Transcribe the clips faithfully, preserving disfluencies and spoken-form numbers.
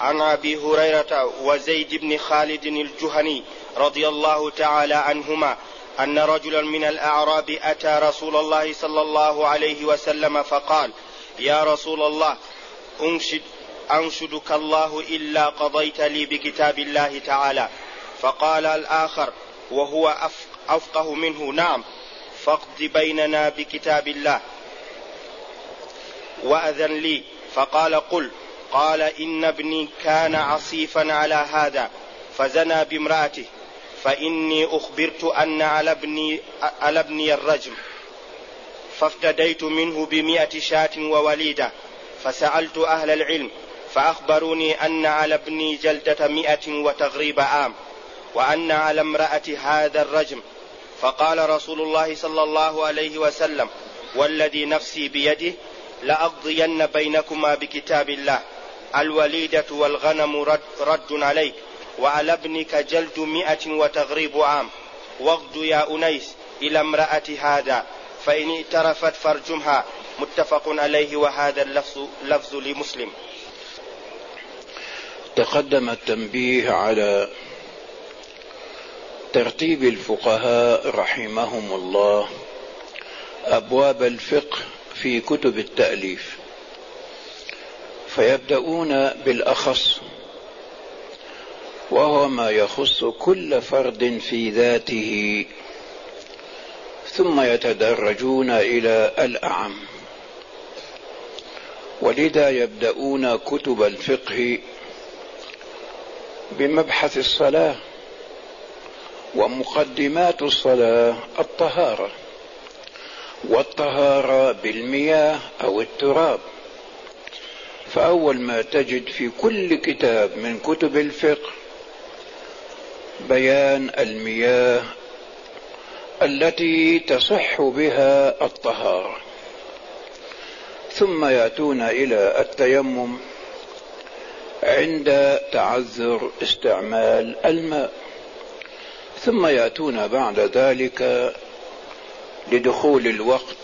عن أبي هريرة وزيد بن خالد الجهني رضي الله تعالى عنهما أن رجلا من الأعراب أتى رسول الله صلى الله عليه وسلم فقال: يا رسول الله، أنشد أنشدك الله إلا قضيت لي بكتاب الله تعالى. فقال الآخر وهو أفقه منه: نعم، فاقض بيننا بكتاب الله وأذن لي. فقال: قل. قال: إن ابني كان عصيفا على هذا فزنى بامرأته، فإني أخبرت أن على ابني, على ابني الرجم، فافتديت منه بمئة شاة ووليدة. فسألت أهل العلم فأخبروني أن على ابني جلدة مئة وتغريب عام، وأن على امرأة هذا الرجم. فقال رسول الله صلى الله عليه وسلم: والذي نفسي بيده لأقضين بينكما بكتاب الله، الوليدة والغنم رد, رد عليك، وعلى ابنك جلد مئة وتغريب عام. واغد يا أنيس إلى امرأة هذا، فإن اعترفت فارجمها. متفق عليه، وهذا اللفظ لفظ لمسلم. تقدم التنبيه على ترتيب الفقهاء رحمهم الله أبواب الفقه في كتب التأليف، فيبدأون بالأخص، وهو ما يخص كل فرد في ذاته، ثم يتدرجون إلى الأعم. ولذا يبدأون كتب الفقه بمبحث الصلاة، ومقدمات الصلاة الطهارة، والطهارة بالمياه أو التراب. فأول ما تجد في كل كتاب من كتب الفقه بيان المياه التي تصح بها الطهارة، ثم يأتون إلى التيمم عند تعذر استعمال الماء، ثم يأتون بعد ذلك لدخول الوقت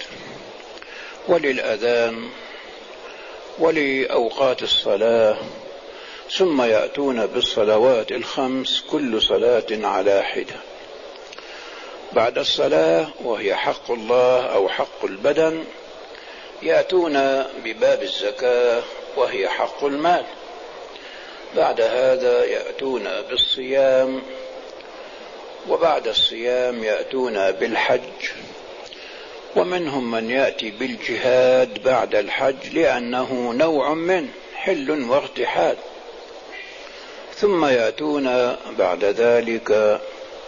وللأذان ولأوقات الصلاة، ثم يأتون بالصلوات الخمس كل صلاة على حدة. بعد الصلاة وهي حق الله أو حق البدن يأتون بباب الزكاة وهي حق المال. بعد هذا يأتون بالصيام، وبعد الصيام يأتون بالحج، ومنهم من يأتي بالجهاد بعد الحج لأنه نوع من حل وارتحال. ثم يأتون بعد ذلك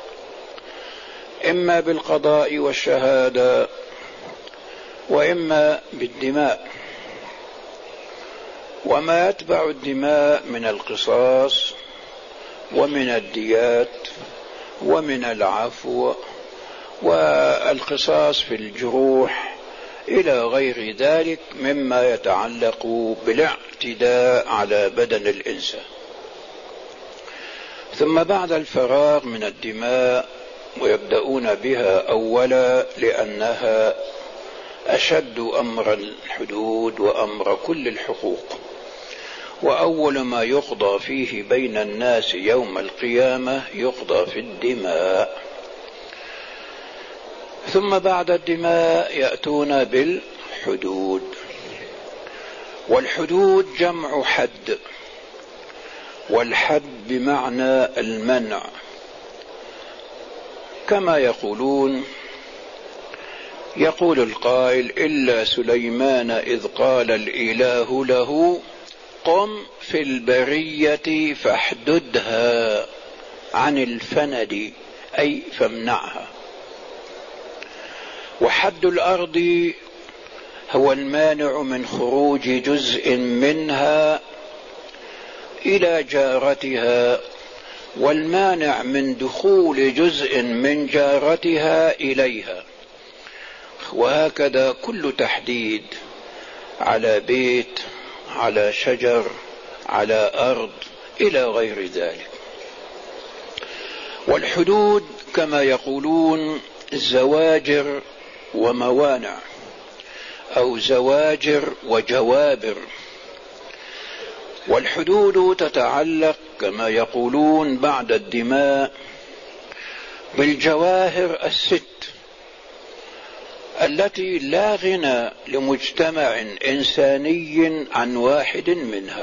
إما بالقضاء والشهادة، وإما بالدماء، وما يتبع الدماء من القصاص ومن الديات ومن العفو والقصاص في الجروح إلى غير ذلك مما يتعلق بالاعتداء على بدن الإنسان. ثم بعد الفراغ من الدماء، ويبدأون بها أولا لأنها أشد أمر الحدود وأمر كل الحقوق، وأول ما يقضى فيه بين الناس يوم القيامة يقضى في الدماء. ثم بعد الدماء يأتون بالحدود، والحدود جمع حد، والحد بمعنى المنع، كما يقولون يقول القائل: إلا سليمان إذ قال الإله له قم في البرية فاحددها عن الفند، أي فامنعها. وحد الأرض هو المانع من خروج جزء منها إلى جارتها، والمانع من دخول جزء من جارتها إليها. وهكذا كل تحديد على بيت، على شجر، على أرض، إلى غير ذلك. والحدود كما يقولون زواجر وموانع، أو زواجر وجوابر. والحدود تتعلق كما يقولون بعد الدماء بالجواهر الست التي لا غنى لمجتمع إنساني عن واحد منها.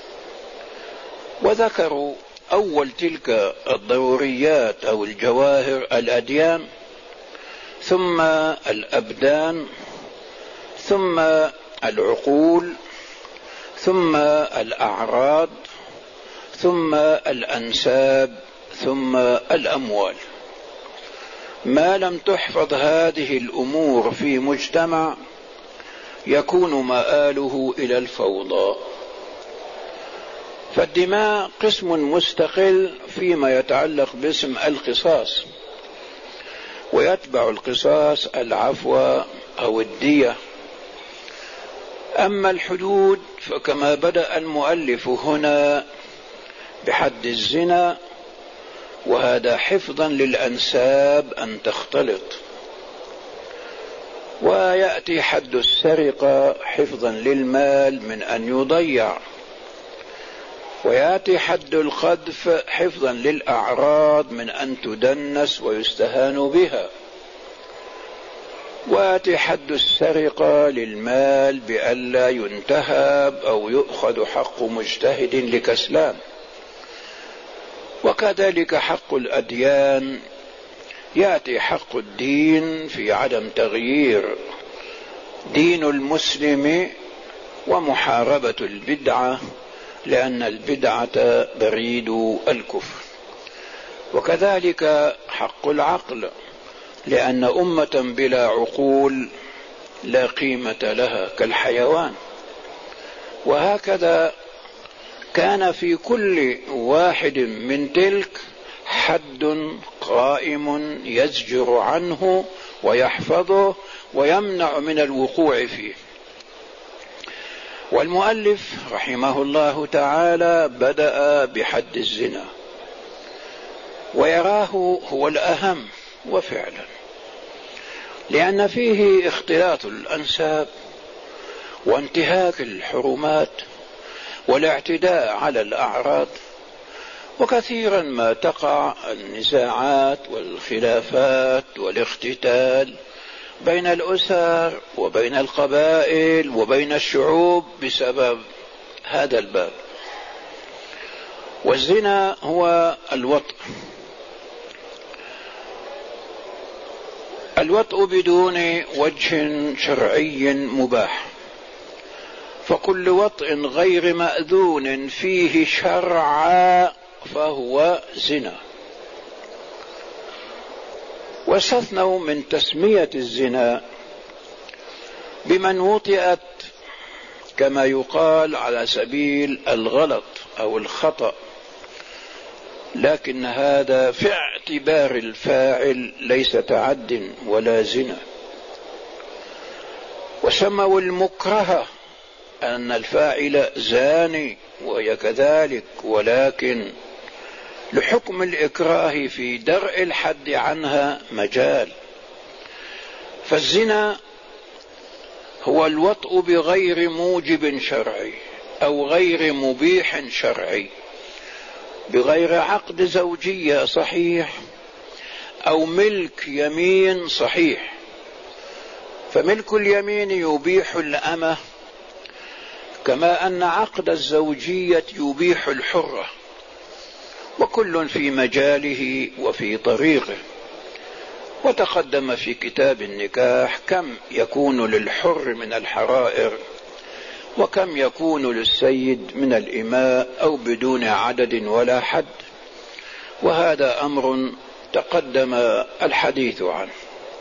وذكروا أول تلك الضروريات أو الجواهر الأديان، ثم الأبدان، ثم العقول، ثم الأعراض، ثم الأنساب، ثم الأموال. ما لم تحفظ هذه الأمور في مجتمع يكون مآله إلى الفوضى. فالدماء قسم مستقل فيما يتعلق باسم القصاص، ويتبع القصاص العفو أو الدية. أما الحدود فكما بدأ المؤلف هنا بحد الزنا، وهذا حفظا للأنساب أن تختلط، ويأتي حد السرقة حفظا للمال من أن يضيع، ويأتي حد القذف حفظا للأعراض من أن تدنس ويستهان بها، ويأتي حد السرقة للمال بألا ينتهب أو يؤخذ حق مجتهد لكسلان. وكذلك حق الأديان، يأتي حق الدين في عدم تغيير دين المسلم ومحاربة البدعة، لأن البدعة بريد الكفر. وكذلك حق العقل، لأن أمة بلا عقول لا قيمة لها كالحيوان. وهكذا كان في كل واحد من تلك حد قائم يزجر عنه ويحفظه ويمنع من الوقوع فيه. والمؤلف رحمه الله تعالى بدأ بحد الزنا، ويراه هو الأهم، وفعلا لأن فيه اختلاط الأنساب وانتهاك الحرمات والاعتداء على الأعراض، وكثيرا ما تقع النزاعات والخلافات والاختتال بين الأسر وبين القبائل وبين الشعوب بسبب هذا الباب. والزنا هو الوطء، الوطء بدون وجه شرعي مباح، فكل وطء غير مأذون فيه شرعا فهو زنا. واستثنوا من تسمية الزنا بمن وطئت كما يقال على سبيل الغلط أو الخطأ، لكن هذا في اعتبار الفاعل ليس تعد ولا زنا. وسموا المكره أن الفاعل زاني وهي كذلك، ولكن لحكم الإكراه في درء الحد عنها مجال. فالزنا هو الوطء بغير موجب شرعي أو غير مبيح شرعي، بغير عقد زوجية صحيح أو ملك يمين صحيح. فملك اليمين يبيح الأمة، كما أن عقد الزوجية يبيح الحرة، وكل في مجاله وفي طريقه. وتقدم في كتاب النكاح كم يكون للحر من الحرائر وكم يكون للسيد من الإماء أو بدون عدد ولا حد، وهذا أمر تقدم الحديث عنه.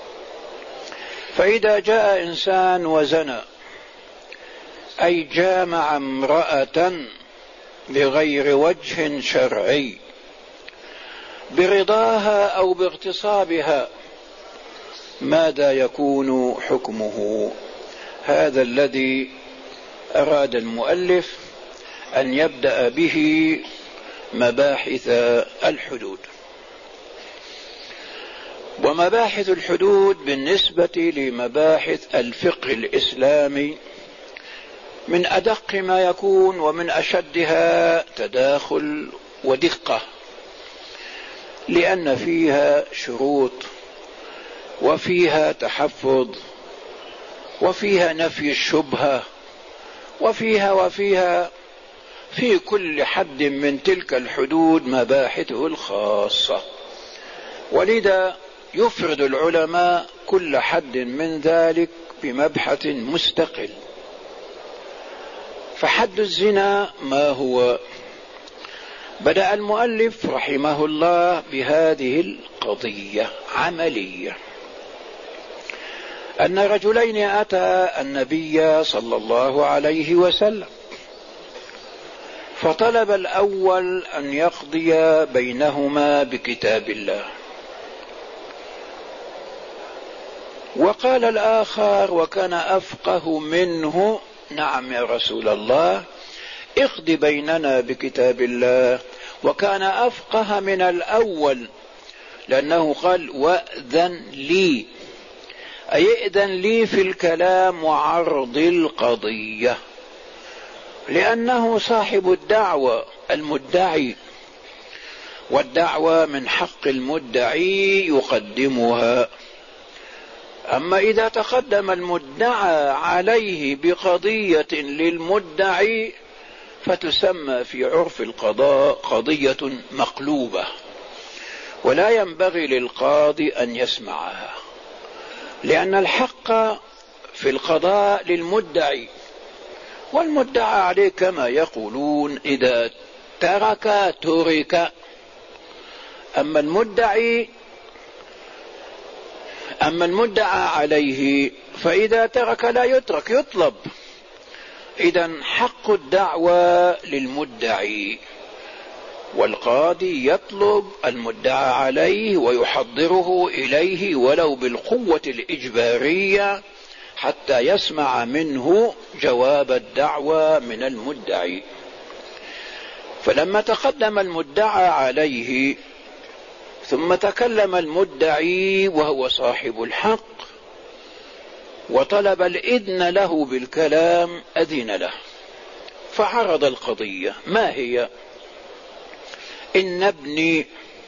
فإذا جاء إنسان وزنى أي جامع امرأة بغير وجه شرعي برضاها أو باغتصابها، ماذا يكون حكمه؟ هذا الذي أراد المؤلف أن يبدأ به مباحث الحدود. ومباحث الحدود بالنسبة لمباحث الفقه الإسلامي من أدق ما يكون ومن أشدها تداخل ودقة، لأن فيها شروط وفيها تحفظ وفيها نفي الشبهة وفيها وفيها في كل حد من تلك الحدود مباحثه الخاصة. ولذا يفرد العلماء كل حد من ذلك بمبحث مستقل. فحد الزنا ما هو؟ بدأ المؤلف رحمه الله بهذه القضية عملية، أن رجلين أتى النبي صلى الله عليه وسلم، فطلب الأول أن يقضي بينهما بكتاب الله، وقال الآخر وكان أفقه منه: نعم يا رسول الله، اقض بيننا بكتاب الله. وكان أفقه من الأول، لأنه قال: وأذن لي، أي ائذن لي في الكلام وعرض القضية، لأنه صاحب الدعوة المدعي، والدعوة من حق المدعي يقدمها. أما إذا تقدم المدعى عليه بقضية للمدعي فتسمى في عرف القضاء قضية مقلوبة، ولا ينبغي للقاضي أن يسمعها، لأن الحق في القضاء للمدعي، والمدعى عليه كما يقولون إذا ترك ترك. أما المدعي أما المدعى عليه فإذا ترك لا يترك، يطلب. إذن حق الدعوة للمدعي، والقاضي يطلب المدعى عليه ويحضره إليه ولو بالقوة الإجبارية حتى يسمع منه جواب الدعوة من المدعي. فلما تقدم المدعى عليه ثم تكلم المدعي وهو صاحب الحق وطلب الإذن له بالكلام، أذن له فعرض القضية. ما هي؟ إن ابني.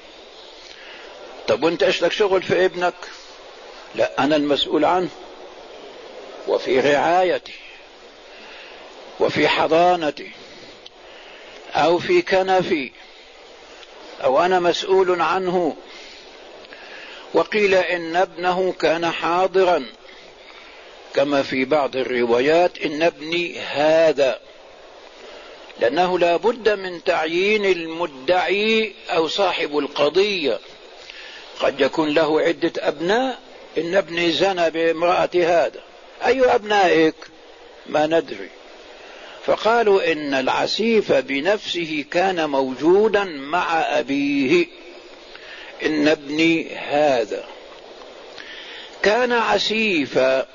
طب وانت ايش لك شغل في ابنك؟ لا، أنا المسؤول عنه وفي رعايته وفي حضانته أو في كنفي، أو أنا مسؤول عنه. وقيل إن ابنه كان حاضرا، كما في بعض الروايات إن ابني هذا، لأنه لا بد من تعيين المدعي أو صاحب القضية. قد يكون له عدة أبناء، إن ابني زنى بامرأة هذا، أي أبنائك؟ ما ندري. فقالوا إن العسيف بنفسه كان موجودا مع أبيه، إن ابني هذا كان عسيفا.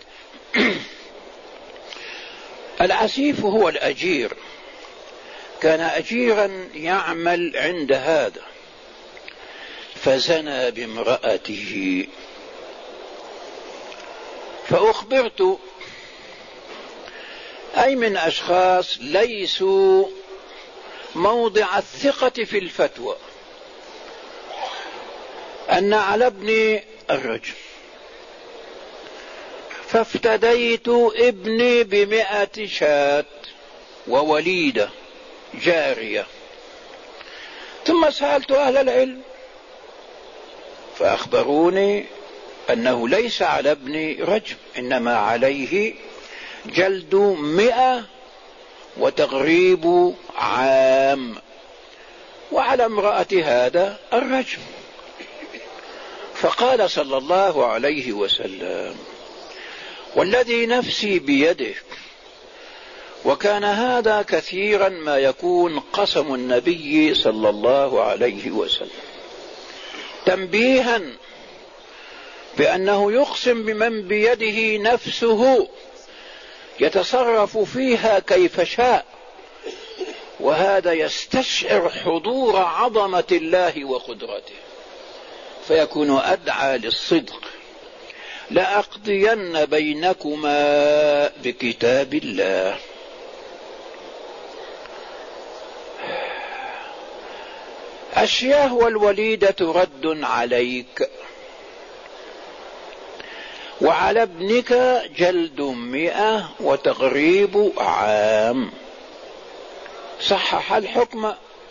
العسيف هو الأجير، كان أجيرا يعمل عند هذا، فزنى بامرأته. فأخبرت أي من أشخاص ليسوا موضع الثقة في الفتوى أن على ابني الرجم، فافتديت ابني بمئة شاة ووليدة جارية. ثم سألت أهل العلم فأخبروني أنه ليس على ابني رجم، إنما عليه جلد مئة وتغريب عام، وعلى امرأة هذا الرجم. فقال صلى الله عليه وسلم: والذي نفسي بيده. وكان هذا كثيرا ما يكون قسم النبي صلى الله عليه وسلم، تنبيها بأنه يقسم بمن بيده نفسه يتصرف فيها كيف شاء، وهذا يستشعر حضور عظمة الله وقدرته، فيكون أدعى للصدق. لأقضين بينكما بكتاب الله. الشياه والوليدة رد عليك، وعلى ابنك جلد مئة وتغريب عام. صحح الحكم.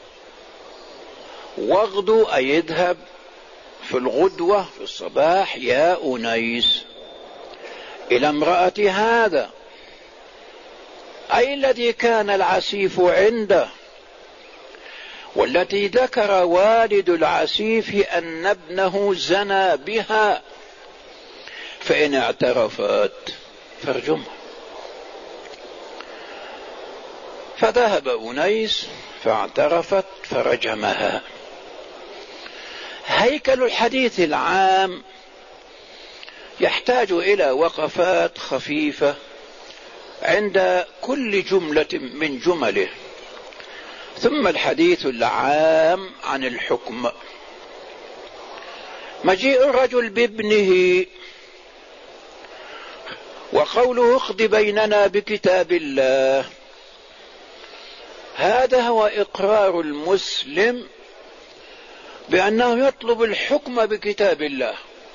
واغدو أي يذهب في الغدوة في الصباح يا أنيس إلى امرأة هذا، أي الذي كان العسيف عنده، والتي ذكر والد العسيف أن ابنه زنى بها، فإن اعترفت فارجمها. فذهب أنيس فاعترفت فرجمها. هيكل الحديث العام يحتاج إلى وقفات خفيفة عند كل جملة من جمله، ثم الحديث العام عن الحكم. مجيء الرجل بابنه وقوله اقض بيننا بكتاب الله، هذا هو إقرار المسلم بأنه يطلب الحكم بكتاب الله،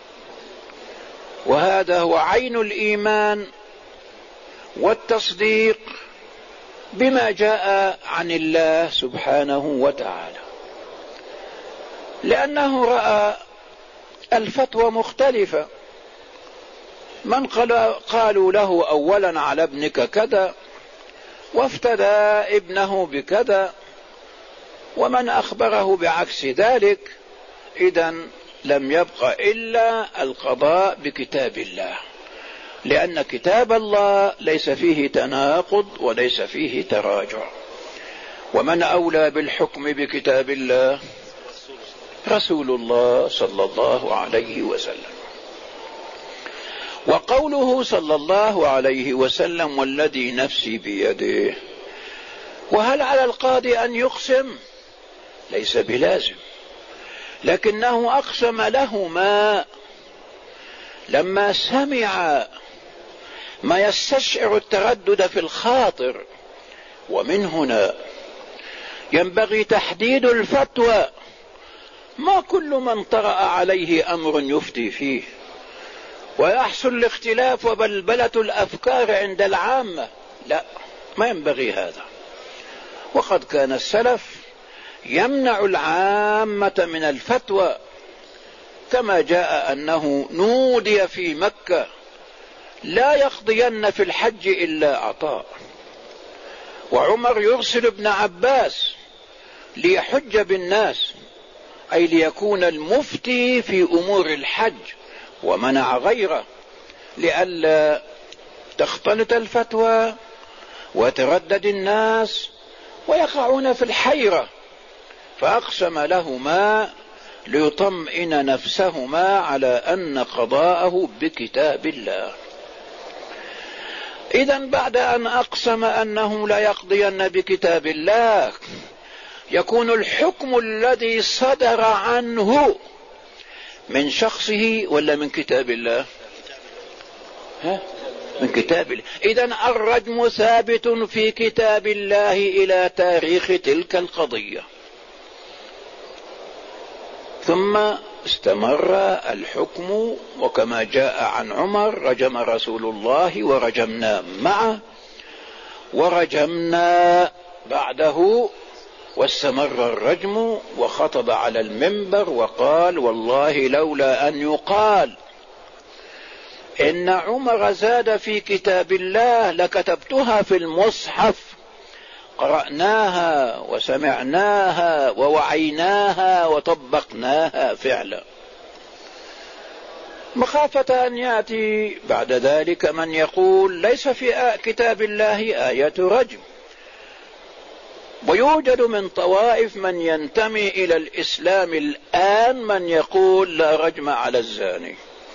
وهذا هو عين الإيمان والتصديق بما جاء عن الله سبحانه وتعالى، لأنه رأى الفتوى مختلفة. من قالوا له أولا على ابنك كذا وافتدى ابنه بكذا، ومن أخبره بعكس ذلك، إذن لم يبق إلا القضاء بكتاب الله، لأن كتاب الله ليس فيه تناقض وليس فيه تراجع. ومن أولى بالحكم بكتاب الله؟ رسول الله صلى الله عليه وسلم. وقوله صلى الله عليه وسلم والذي نفسي بيده، وهل على القاضي أن يقسم؟ ليس بلازم، لكنه أقسم لهما لما سمع ما يستشعر التردد في الخاطر. ومن هنا ينبغي تحديد الفتوى، ما كل من طرأ عليه أمر يفتي فيه ويحصل الاختلاف وبلبلة الأفكار عند العامة، لا، ما ينبغي هذا. وقد كان السلف يمنع العامة من الفتوى، كما جاء أنه نودي في مكة لا يقضين في الحج إلا عطاء، وعمر يرسل ابن عباس ليحج بالناس، أي ليكون المفتي في أمور الحج، ومنع غيره لئلا تختلط الفتوى وتردد الناس ويقعون في الحيرة. فأقسم لهما ليطمئن نفسهما على أن قضاءه بكتاب الله. إذن بعد أن أقسم أنه لا يقضين بكتاب الله، يكون الحكم الذي صدر عنه من شخصه ولا من كتاب الله؟ ها؟ من كتاب الله. إذن الرجم ثابت في كتاب الله إلى تاريخ تلك القضية. ثم استمر الحكم، وكما جاء عن عمر رجم رسول الله ورجمنا معه ورجمنا بعده، واستمر الرجم، وخطب على المنبر وقال والله لولا أن يقال إن عمر زاد في كتاب الله لكتبتها في المصحف، قرأناها وسمعناها ووعيناها وطبقناها فعلا، مخافة أن يأتي بعد ذلك من يقول ليس في كتاب الله آية رجم. ويوجد من طوائف من ينتمي إلى الإسلام الآن من يقول لا رجم على الزاني،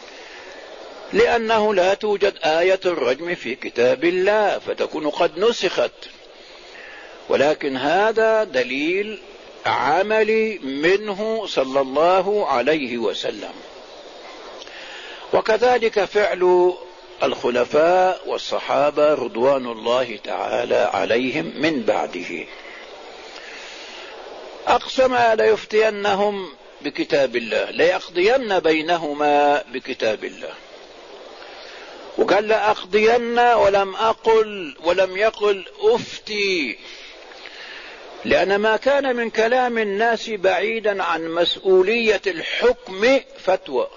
لأنه لا توجد آية الرجم في كتاب الله، فتكون قد نسخت. ولكن هذا دليل عملي منه صلى الله عليه وسلم، وكذلك فعل الخلفاء والصحابة رضوان الله تعالى عليهم من بعده. أقسم ليفتينهم بكتاب الله، ليقضين بينهما بكتاب الله. وقال لأقضين ولم أقل ولم يقل أفتي، لأن ما كان من كلام الناس بعيدا عن مسؤولية الحكم فتوى،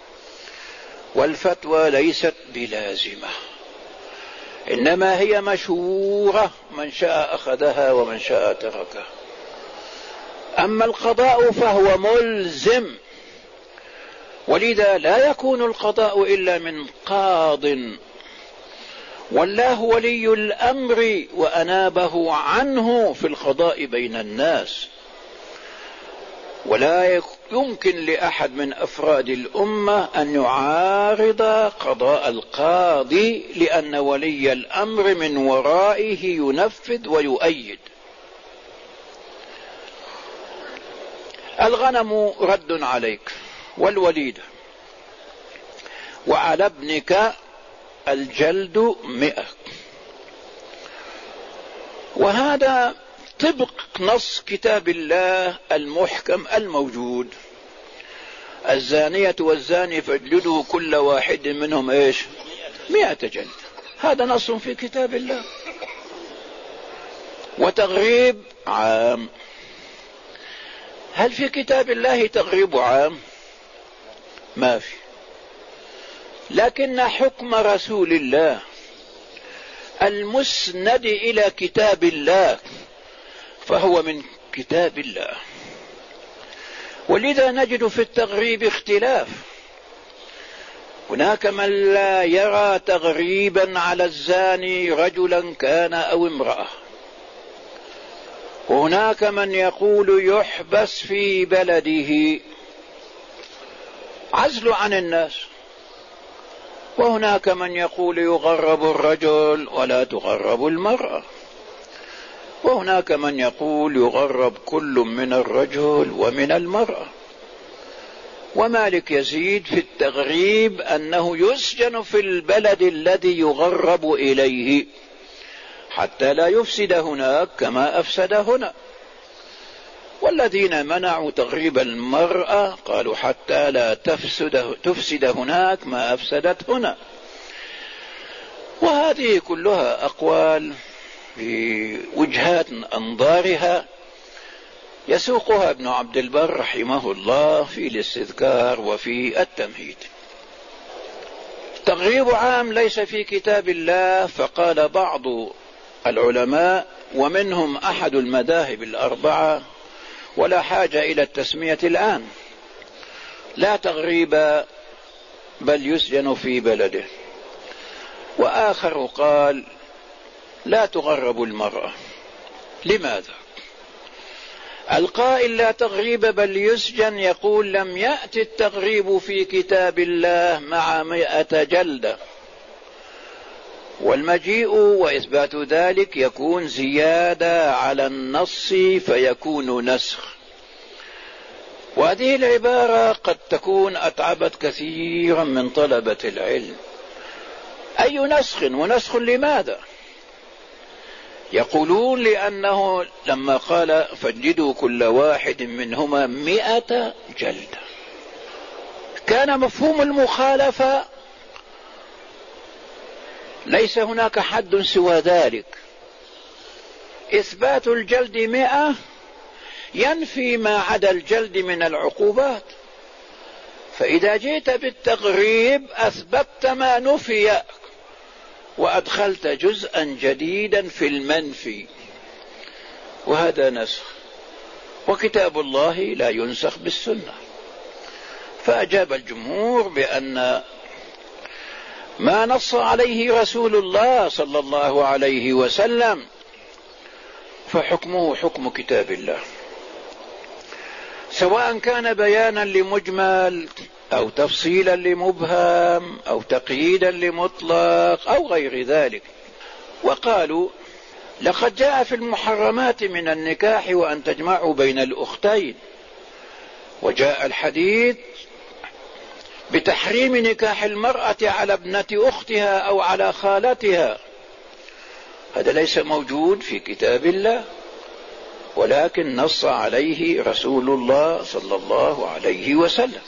والفتوى ليست بلازمة، إنما هي مشورة، من شاء أخذها ومن شاء تركها. أما القضاء فهو ملزم، ولذا لا يكون القضاء إلا من قاض، والله ولي الأمر وأنابه عنه في القضاء بين الناس. ولا يمكن لأحد من أفراد الأمة أن يعارض قضاء القاضي، لأن ولي الأمر من ورائه ينفذ ويؤيد. الغنم رد عليك والوليد، وعلى ابنك الجلد مئة. وهذا طبق نص كتاب الله المحكم الموجود: الزانية والزاني فاجلدوا كل واحد منهم ايش؟ مئة جلد. هذا نص في كتاب الله. وتغريب عام، هل في كتاب الله تغريب عام؟ ما في، لكن حكم رسول الله المسند إلى كتاب الله فهو من كتاب الله. ولذا نجد في التغريب اختلاف، هناك من لا يرى تغريبا على الزاني رجلا كان أو امرأة، وهناك من يقول يحبس في بلده عزل عن الناس، وهناك من يقول يغرب الرجل ولا تغرب المرأة، وهناك من يقول يغرب كل من الرجل ومن المرأة. ومالك يزيد في التغريب أنه يسجن في البلد الذي يغرب إليه حتى لا يفسد هناك كما أفسد هنا. والذين منعوا تغريب المرأة قالوا حتى لا تفسد, تفسد هناك ما أفسدت هنا. وهذه كلها أقوال بوجهات أنظارها يسوقها ابن عبد البر رحمه الله في الاستذكار وفي التمهيد. تغريب عام ليس في كتاب الله، فقال بعض العلماء ومنهم أحد المذاهب الأربعة ولا حاجة إلى التسمية الآن: لا تغريب بل يسجن في بلده. وآخر قال لا تغرب المرأة. لماذا؟ القائل لا تغريب بل يسجن يقول لم يأتي التغريب في كتاب الله مع مئة جلدة، والمجيء وإثبات ذلك يكون زيادة على النص فيكون نسخ. وهذه العبارة قد تكون أتعبت كثيرا من طلبة العلم. أي نسخ؟ ونسخ لماذا؟ يقولون لأنه لما قال فاجلدوا كل واحد منهما مئة جلدة كان مفهوم المخالفة ليس هناك حد سوى ذلك. إثبات الجلد مئة ينفي ما عدا الجلد من العقوبات، فإذا جئت بالتغريب أثبتت ما نفي وأدخلت جزءا جديدا في المنفي، وهذا نسخ. وكتاب الله لا ينسخ بالسنة. فأجاب الجمهور بأن ما نص عليه رسول الله صلى الله عليه وسلم فحكمه حكم كتاب الله، سواء كان بيانا لمجمل أو تفصيلا لمبهم أو تقييدا لمطلق أو غير ذلك. وقالوا لقد جاء في المحرمات من النكاح وأن تجمعوا بين الأختين، وجاء الحديث بتحريم نكاح المرأة على ابنة أختها أو على خالتها. هذا ليس موجود في كتاب الله. ولكن نص عليه رسول الله صلى الله عليه وسلم.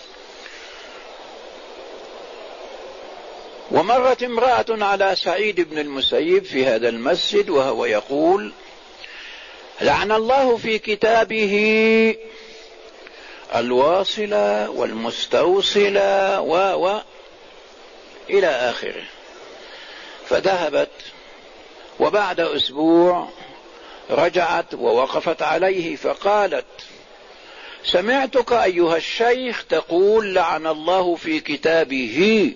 ومرت امرأة على سعيد بن المسيب في هذا المسجد وهو يقول: لعن الله في كتابه الواصلة والمستوصلة و و إلى آخره. فذهبت وبعد أسبوع رجعت ووقفت عليه فقالت: سمعتك أيها الشيخ تقول لعن الله في كتابه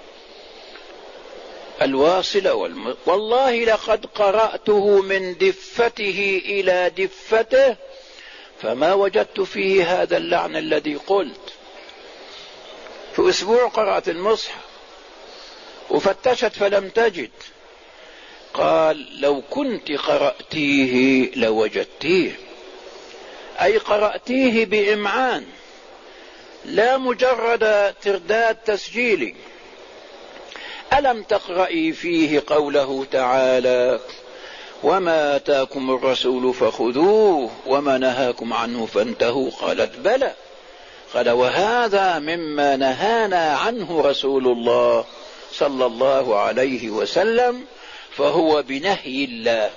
الواصلة والم... والله لقد قرأته من دفته إلى دفته فما وجدت فيه هذا اللعن الذي قلت. في أسبوع قرأت المصحف وفتشت فلم تجد. قال: لو كنت قرأتيه لوجدتيه، أي قرأتيه بإمعان لا مجرد ترداد تسجيلي. ألم تقرأي فيه قوله تعالى: وما آتاكم الرسول فخذوه وما نهاكم عنه فانتهوا؟ قالت: بلى. قال: وهذا مما نهانا عنه رسول الله صلى الله عليه وسلم فهو بنهي الله.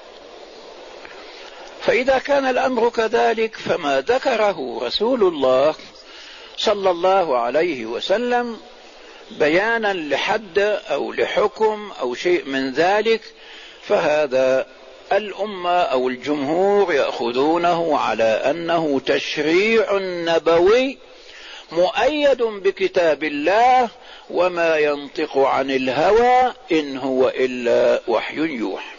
فإذا كان الأمر كذلك فما ذكره رسول الله صلى الله عليه وسلم بيانا لحد أو لحكم أو شيء من ذلك، فهذا الأمة أو الجمهور يأخذونه على أنه تشريع نبوي مؤيد بكتاب الله، وما ينطق عن الهوى إن هو إلا وحي يوحى.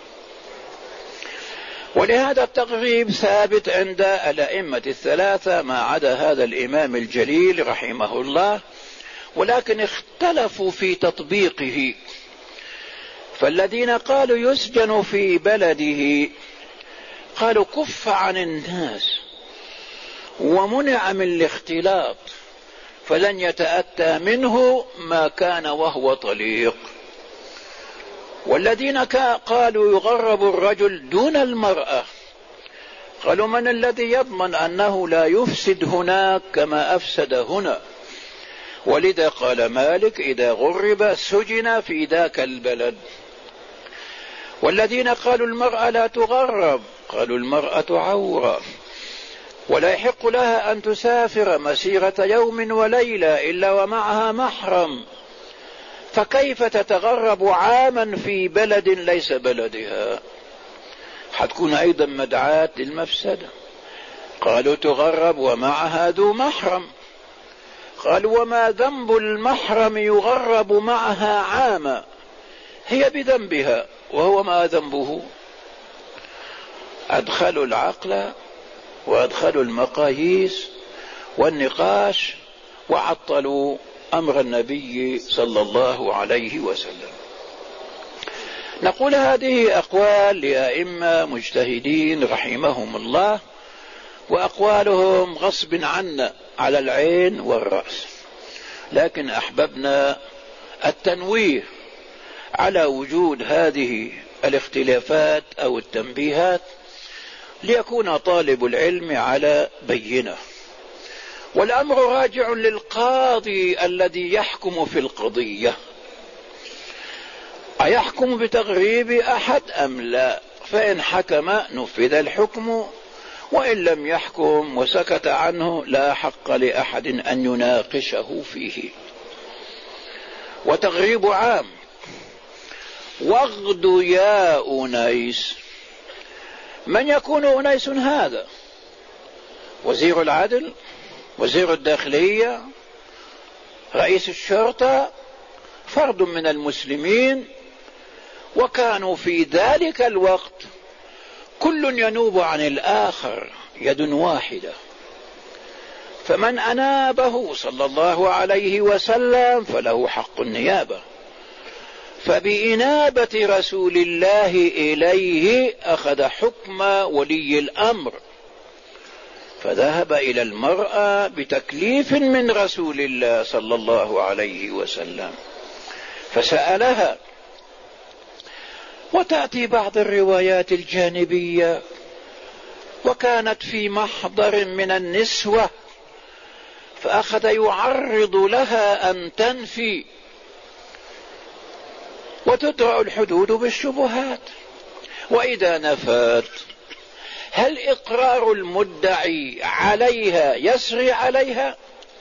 ولهذا التقريب ثابت عند الأئمة الثلاثة ما عدا هذا الإمام الجليل رحمه الله، ولكن اختلفوا في تطبيقه. فالذين قالوا يسجن في بلده قالوا كف عن الناس ومنع من الاختلاط فلن يتأتى منه ما كان وهو طليق. والذين قالوا يغرب الرجل دون المرأة قالوا من الذي يضمن أنه لا يفسد هناك كما أفسد هنا؟ ولذا قال مالك: إذا غرب سجن في ذاك البلد. والذين قالوا المرأة لا تغرب قالوا المرأة عورة ولا يحق لها أن تسافر مسيرة يوم وليلة إلا ومعها محرم، فكيف تتغرب عاما في بلد ليس بلدها؟ حتكون أيضا مدعاة للمفسدة. قالوا تغرب ومعها ذو محرم. قالوا وما ذنب المحرم يغرب معها عاما؟ هي بذنبها وهو ما ذنبه. أدخلوا العقل وأدخلوا المقاييس والنقاش وعطلوا أمر النبي صلى الله عليه وسلم. نقول هذه أقوال لأئمة مجتهدين رحمهم الله، وأقوالهم غصب عنا على العين والرأس، لكن أحببنا التنويه على وجود هذه الاختلافات أو التنبيهات ليكون طالب العلم على بينة. والأمر راجع للقاضي الذي يحكم في القضية، أيحكم بتغريب أحد أم لا؟ فإن حكم نفذ الحكم، وإن لم يحكم وسكت عنه لا حق لأحد أن يناقشه فيه. وتغريب عام. واغد يا أنيس. من يكون أنيس هذا؟ وزير العدل، وزير الداخلية، رئيس الشرطة، فرد من المسلمين، وكانوا في ذلك الوقت كل ينوب عن الآخر يد واحدة، فمن أنابه صلى الله عليه وسلم فله حق النيابة. فبإنابة رسول الله إليه أخذ حكم ولي الأمر، فذهب إلى المرأة بتكليف من رسول الله صلى الله عليه وسلم فسألها. وتأتي بعض الروايات الجانبية وكانت في محضر من النسوة، فأخذ يعرض لها أن تنفي، وتدرأ الحدود بالشبهات. وإذا نفت هل إقرار المدعي عليها يسري عليها؟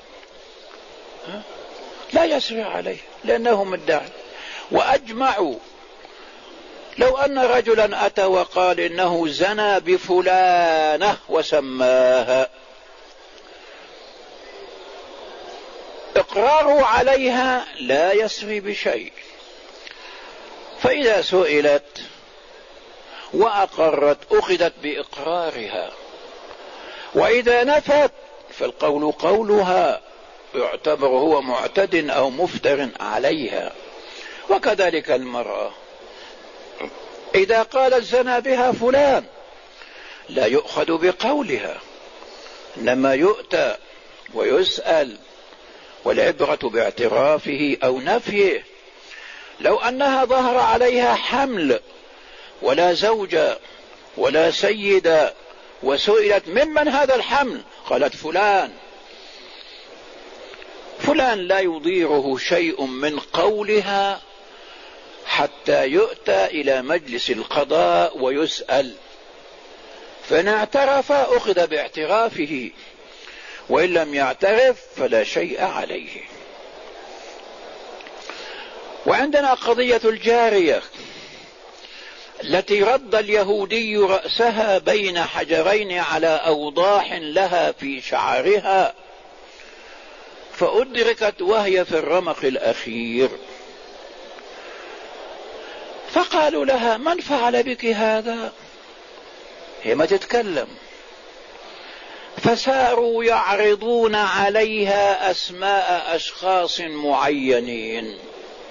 لا يسري عليها، لأنه مدعي. وأجمعوا لو أن رجلا أتى وقال إنه زنى بفلانة وسماها، إقراره عليها لا يسري بشيء. فإذا سئلت وأقرت أخذت بإقرارها، وإذا نفت فالقول قولها، يعتبر هو معتد أو مفتر عليها. وكذلك المرأة إذا قالت زنى بها فلان لا يؤخذ بقولها، إنما يؤتى ويسأل، والعبرة باعترافه أو نفيه. لو أنها ظهر عليها حمل ولا زوجة ولا سيدة، وسئلت ممن هذا الحمل، قالت فلان، فلان لا يضيره شيء من قولها حتى يؤتى إلى مجلس القضاء ويسأل، فإن اعترف أخذ باعترافه، وإن لم يعترف فلا شيء عليه. وعندنا قضية الجارية التي رد اليهودي رأسها بين حجرين على أوضاح لها في شعرها، فأدركت وهي في الرمق الأخير، فقالوا لها من فعل بك هذا؟ هي ما تتكلم، فساروا يعرضون عليها أسماء أشخاص معينين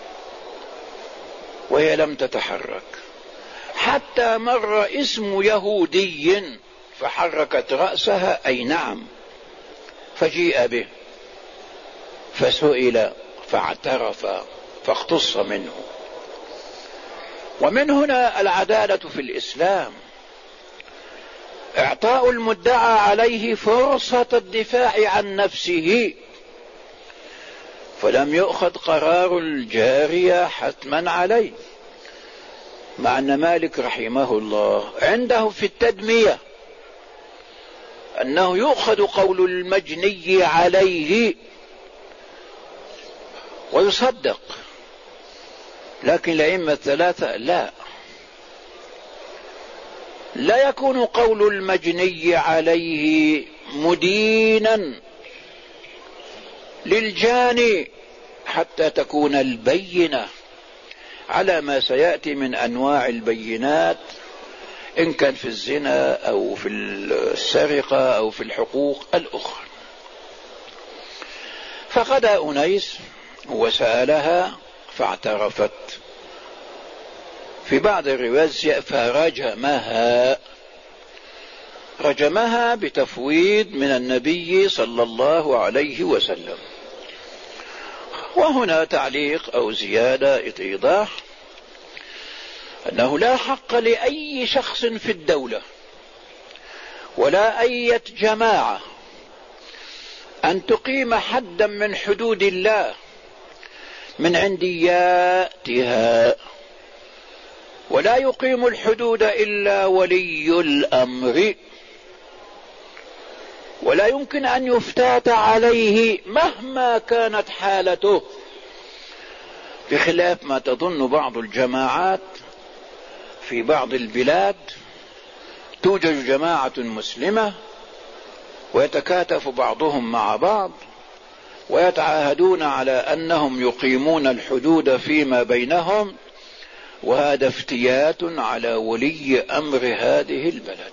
وهي لم تتحرك، حتى مر اسم يهودي فحركت رأسها أي نعم، فجيء به فسئل فاعترف فاقتص منه. ومن هنا العدالة في الإسلام، إعطاء المدعى عليه فرصة الدفاع عن نفسه، فلم يؤخذ قرار الجارية حتما عليه. مع أن مالك رحمه الله عنده في التدمية أنه يؤخذ قول المجني عليه ويصدق، لكن الأئمة الثلاثة لا لا يكون قول المجني عليه مدينا للجاني حتى تكون البينة على ما سيأتي من أنواع البينات، إن كان في الزنا أو في السرقة أو في الحقوق الأخرى. فغدا أنيس وسألها فاعترفت، في بعض الروايات فرجمها، رجمها بتفويض من النبي صلى الله عليه وسلم. وهنا تعليق أو زيادة إيضاح أنه لا حق لأي شخص في الدولة ولا أي جماعة أن تقيم حدا من حدود الله من عندياتها، ولا يقيم الحدود إلا ولي الأمر، ولا يمكن أن يفتات عليه مهما كانت حالته، بخلاف ما تظن بعض الجماعات في بعض البلاد. توجد جماعة مسلمة ويتكاتف بعضهم مع بعض ويتعاهدون على أنهم يقيمون الحدود فيما بينهم، وهذا افتيات على ولي أمر هذه البلد،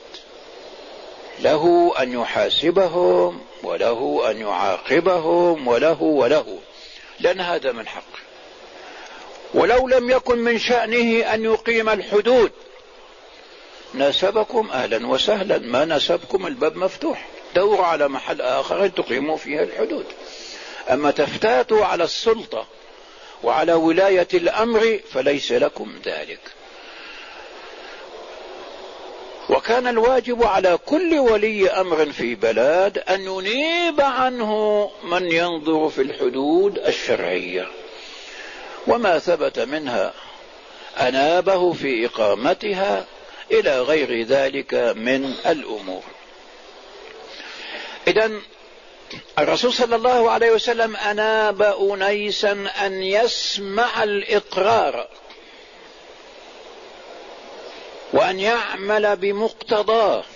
له أن يحاسبهم وله أن يعاقبهم وله وله لأن هذا من حقه. ولو لم يكن من شأنه أن يقيم الحدود ناسبكم أهلا وسهلا، ما ناسبكم الباب مفتوح، دوروا على محل آخر تقيموا فيها الحدود. أما تفتاتوا على السلطة وعلى ولاية الأمر فليس لكم ذلك. وكان الواجب على كل ولي أمر في بلاد أن ينيب عنه من ينظر في الحدود الشرعية، وما ثبت منها أنابه في إقامتها إلى غير ذلك من الأمور. إذن الرسول صلى الله عليه وسلم أناب أنيسا أن يسمع الإقرار وأن يعمل بمقتضاه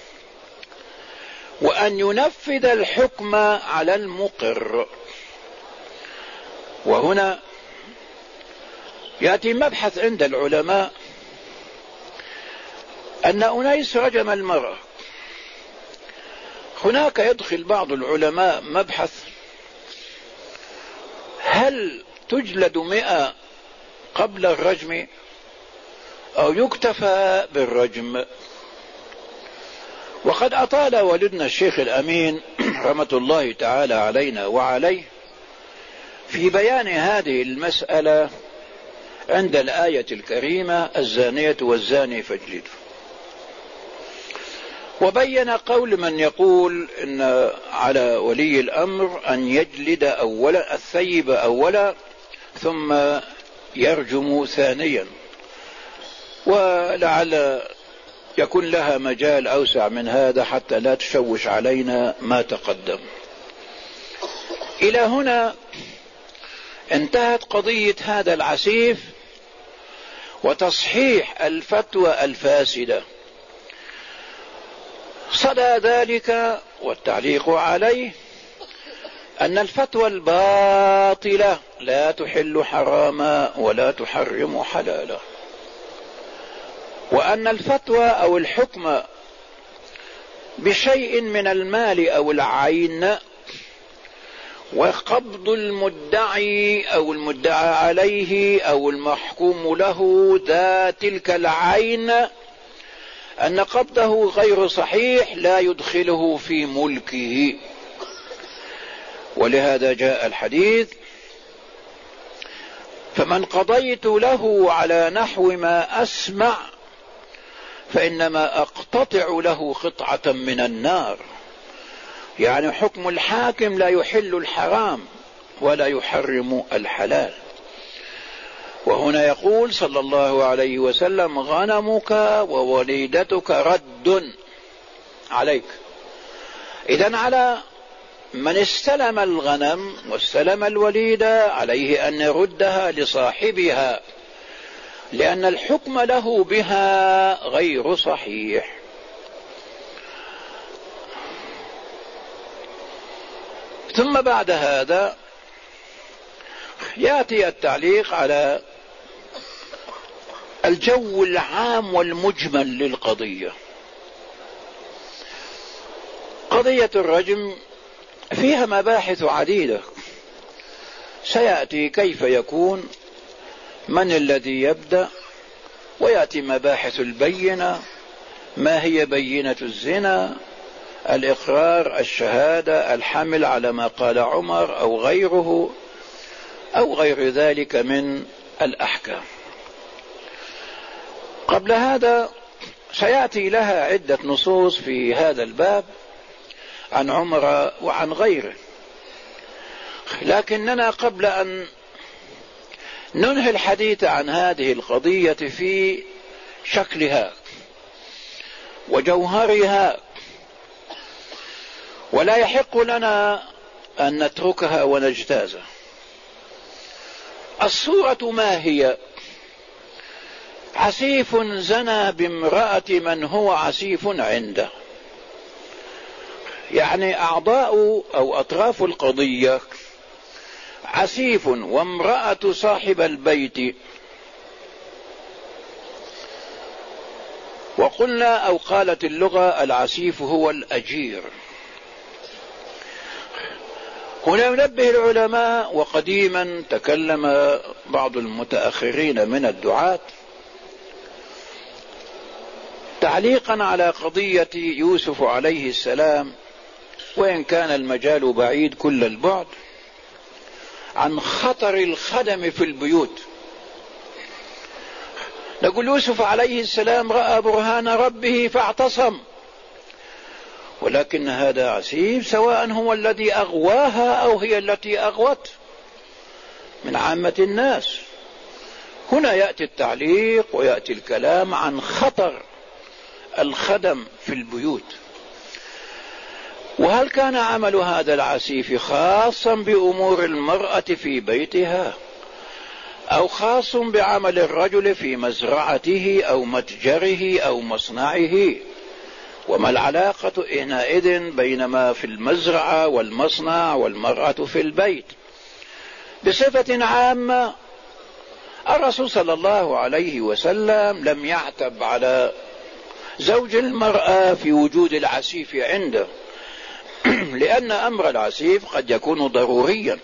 وأن ينفذ الحكم على المقر. وهنا يأتي مبحث عند العلماء أن أنيس رجم المرأة. هناك يدخل بعض العلماء مبحث: هل تجلد مئة قبل الرجم أو يكتفى بالرجم؟ وقد أطال والدنا الشيخ الأمين رحمة الله تعالى علينا وعليه في بيان هذه المسألة عند الآية الكريمة: الزانية والزاني فاجلدوا. وبين قول من يقول إن على ولي الأمر أن يجلد أولا الثيب أولا ثم يرجم ثانيا، ولعل يكون لها مجال أوسع من هذا حتى لا تشوش علينا ما تقدم. إلى هنا انتهت قضية هذا العسيف وتصحيح الفتوى الفاسدة. صدى ذلك والتعليق عليه أن الفتوى الباطلة لا تحل حراما ولا تحرم حلالا، وأن الفتوى أو الحكم بشيء من المال أو العين وقبض المدعي أو المدعى عليه أو المحكوم له ذات تلك العين أن قبضه غير صحيح لا يدخله في ملكه. ولهذا جاء الحديث: فمن قضيت له على نحو ما أسمع فإنما أقتطع له قطعة من النار. يعني حكم الحاكم لا يحل الحرام ولا يحرم الحلال. وهنا يقول صلى الله عليه وسلم: غنمك ووليدتك رد عليك. إذن على من استلم الغنم واستلم الوليدة عليه أن يردها لصاحبها، لأن الحكم له بها غير صحيح. ثم بعد هذا يأتي التعليق على الجو العام والمجمل للقضية. قضية الرجم فيها مباحث عديدة، سيأتي كيف يكون، من الذي يبدأ، ويأتي مباحث البينة، ما هي بينة الزنا، الإقرار، الشهادة، الحمل على ما قال عمر أو غيره أو غير ذلك من الأحكام. قبل هذا سيأتي لها عدة نصوص في هذا الباب عن عمر وعن غيره، لكننا قبل أن ننهي الحديث عن هذه القضية في شكلها وجوهرها، ولا يحق لنا أن نتركها ونجتازها. الصورة ما هي؟ عسيف زنى بامرأة من هو عسيف عنده، يعني أعضاء أو أطراف القضية عسيف وامرأة صاحب البيت. وقلنا أو قالت اللغة العسيف هو الأجير. هنا ينبه العلماء، وقديما تكلم بعض المتأخرين من الدعاة تعليقا على قضية يوسف عليه السلام، وإن كان المجال بعيد كل البعد، عن خطر الخدم في البيوت. نقول يوسف عليه السلام رأى برهان ربه فاعتصم، ولكن هذا عسيف سواء هو الذي أغواها أو هي التي أغوت من عامة الناس. هنا يأتي التعليق ويأتي الكلام عن خطر الخدم في البيوت. وهل كان عمل هذا العسيف خاصا بأمور المرأة في بيتها أو خاص بعمل الرجل في مزرعته أو متجره أو مصنعه؟ وما العلاقة حينئذ بين ما في المزرعة والمصنع والمرأة في البيت؟ بصفة عامة الرسول صلى الله عليه وسلم لم يعتب على زوج المرأة في وجود العسيف عنده، لأن أمر العسيف قد يكون ضروريا،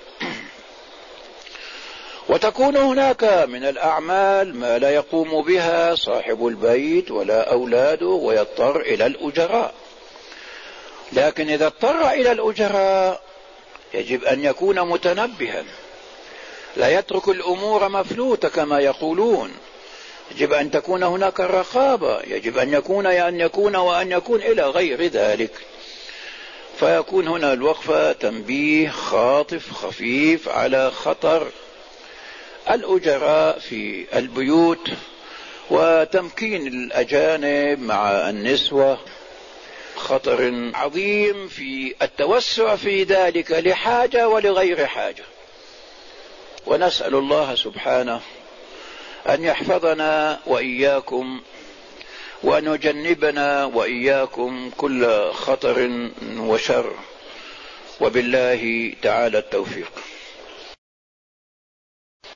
وتكون هناك من الأعمال ما لا يقوم بها صاحب البيت ولا أولاده ويضطر إلى الأجراء. لكن إذا اضطر إلى الأجراء يجب أن يكون متنبها، لا يترك الأمور مفلوتة كما يقولون. يجب أن تكون هناك الرقابة، يجب أن يكون أن يكون وأن يكون إلى غير ذلك. فيكون هنا الوقفة تنبيه خاطف خفيف على خطر الأجراء في البيوت وتمكين الأجانب مع النسوة، خطر عظيم في التوسع في ذلك لحاجة ولغير حاجة. ونسأل الله سبحانه أن يحفظنا وإياكم وأن يجنبنا وإياكم كل خطر وشر، وبالله تعالى التوفيق.